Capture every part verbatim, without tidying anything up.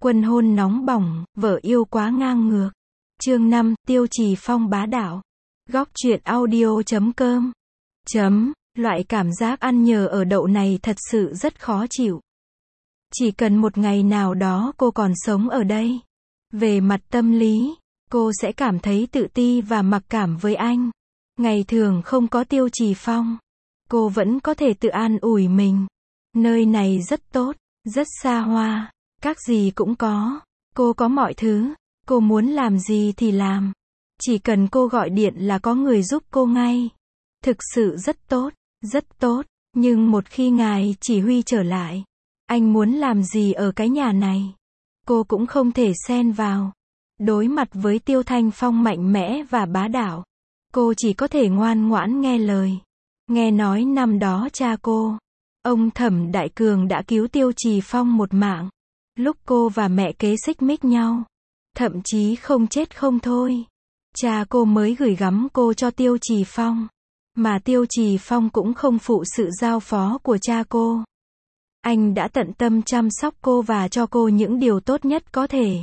Quân hôn nóng bỏng, vợ yêu quá ngang ngược. Chương năm, Tiêu Trì Phong bá đạo. Góc truyện audio chấm com. Chấm, loại cảm giác ăn nhờ ở đậu này thật sự rất khó chịu. Chỉ cần một ngày nào đó cô còn sống ở đây, về mặt tâm lý, cô sẽ cảm thấy tự ti và mặc cảm với anh. Ngày thường không có Tiêu Trì Phong, cô vẫn có thể tự an ủi mình. Nơi này rất tốt, rất xa hoa, các gì cũng có. Cô có mọi thứ, cô muốn làm gì thì làm. Chỉ cần cô gọi điện là có người giúp cô ngay. Thực sự rất tốt, rất tốt. Nhưng một khi ngài chỉ huy trở lại, anh muốn làm gì ở cái nhà này, cô cũng không thể xen vào. Đối mặt với Tiêu Thanh Phong mạnh mẽ và bá đạo, cô chỉ có thể ngoan ngoãn nghe lời. Nghe nói năm đó cha cô, ông Thẩm Đại Cường đã cứu Tiêu Trì Phong một mạng. Lúc cô và mẹ kế xích mích nhau, thậm chí không chết không thôi, cha cô mới gửi gắm cô cho Tiêu Trì Phong. Mà Tiêu Trì Phong cũng không phụ sự giao phó của cha cô. Anh đã tận tâm chăm sóc cô và cho cô những điều tốt nhất có thể.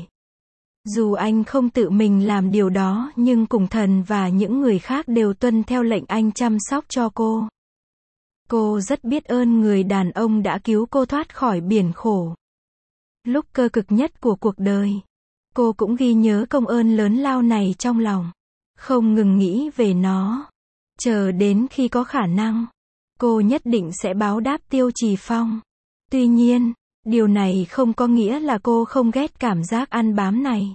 Dù anh không tự mình làm điều đó nhưng cùng thần và những người khác đều tuân theo lệnh anh chăm sóc cho cô. Cô rất biết ơn người đàn ông đã cứu cô thoát khỏi biển khổ. Lúc cơ cực nhất của cuộc đời, cô cũng ghi nhớ công ơn lớn lao này trong lòng, không ngừng nghĩ về nó. Chờ đến khi có khả năng, cô nhất định sẽ báo đáp Tiêu Trì Phong. Tuy nhiên, điều này không có nghĩa là cô không ghét cảm giác ăn bám này.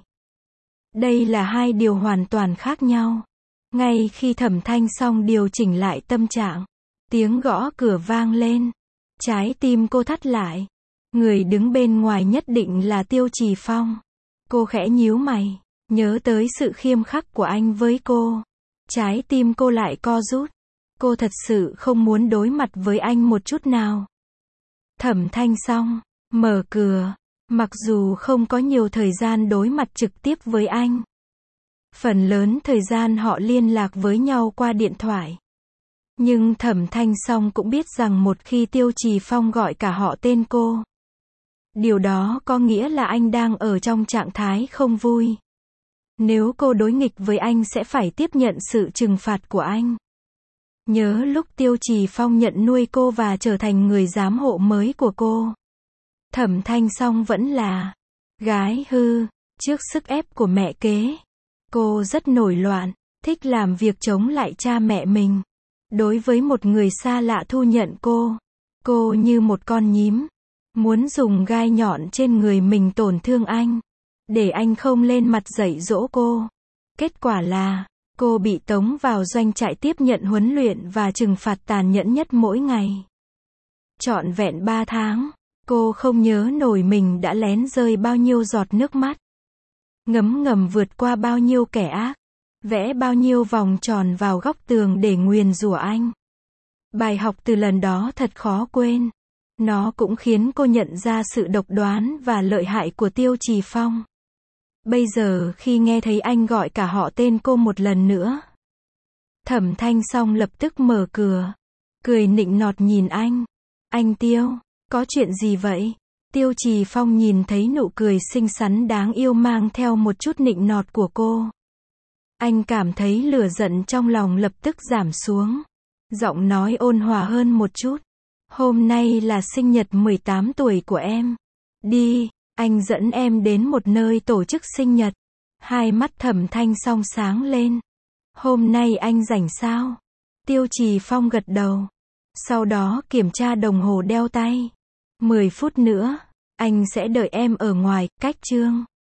Đây là hai điều hoàn toàn khác nhau. Ngay khi Thẩm Thanh Song điều chỉnh lại tâm trạng, tiếng gõ cửa vang lên. Trái tim cô thắt lại. Người đứng bên ngoài nhất định là Tiêu Trì Phong. Cô khẽ nhíu mày, nhớ tới sự khiêm khắc của anh với cô. Trái tim cô lại co rút. Cô thật sự không muốn đối mặt với anh một chút nào. Thẩm Thanh Song mở cửa. Mặc dù không có nhiều thời gian đối mặt trực tiếp với anh, phần lớn thời gian họ liên lạc với nhau qua điện thoại. Nhưng Thẩm Thanh Song cũng biết rằng một khi Tiêu Trì Phong gọi cả họ tên cô, điều đó có nghĩa là anh đang ở trong trạng thái không vui. Nếu cô đối nghịch với anh sẽ phải tiếp nhận sự trừng phạt của anh. Nhớ lúc Tiêu Trì Phong nhận nuôi cô và trở thành người giám hộ mới của cô, Thẩm Thanh Song vẫn là gái hư. Trước sức ép của mẹ kế, cô rất nổi loạn, thích làm việc chống lại cha mẹ mình. Đối với một người xa lạ thu nhận cô, cô như một con nhím, muốn dùng gai nhọn trên người mình tổn thương anh, để anh không lên mặt dạy dỗ cô. Kết quả là, cô bị tống vào doanh trại tiếp nhận huấn luyện và trừng phạt tàn nhẫn nhất mỗi ngày. Trọn vẹn ba tháng, cô không nhớ nổi mình đã lén rơi bao nhiêu giọt nước mắt, ngấm ngầm vượt qua bao nhiêu kẻ ác, vẽ bao nhiêu vòng tròn vào góc tường để nguyền rủa anh. Bài học từ lần đó thật khó quên. Nó cũng khiến cô nhận ra sự độc đoán và lợi hại của Tiêu Trì Phong. Bây giờ khi nghe thấy anh gọi cả họ tên cô một lần nữa, Thẩm Thanh Song lập tức mở cửa, cười nịnh nọt nhìn anh. Anh Tiêu, có chuyện gì vậy? Tiêu Trì Phong nhìn thấy nụ cười xinh xắn đáng yêu mang theo một chút nịnh nọt của cô. Anh cảm thấy lửa giận trong lòng lập tức giảm xuống. Giọng nói ôn hòa hơn một chút. Hôm nay là sinh nhật mười tám tuổi của em. Đi, anh dẫn em đến một nơi tổ chức sinh nhật. Hai mắt Thẩm Thanh Song sáng lên. Hôm nay anh rảnh sao? Tiêu Trì Phong gật đầu. Sau đó kiểm tra đồng hồ đeo tay. mười phút nữa, anh sẽ đợi em ở ngoài, cách Trương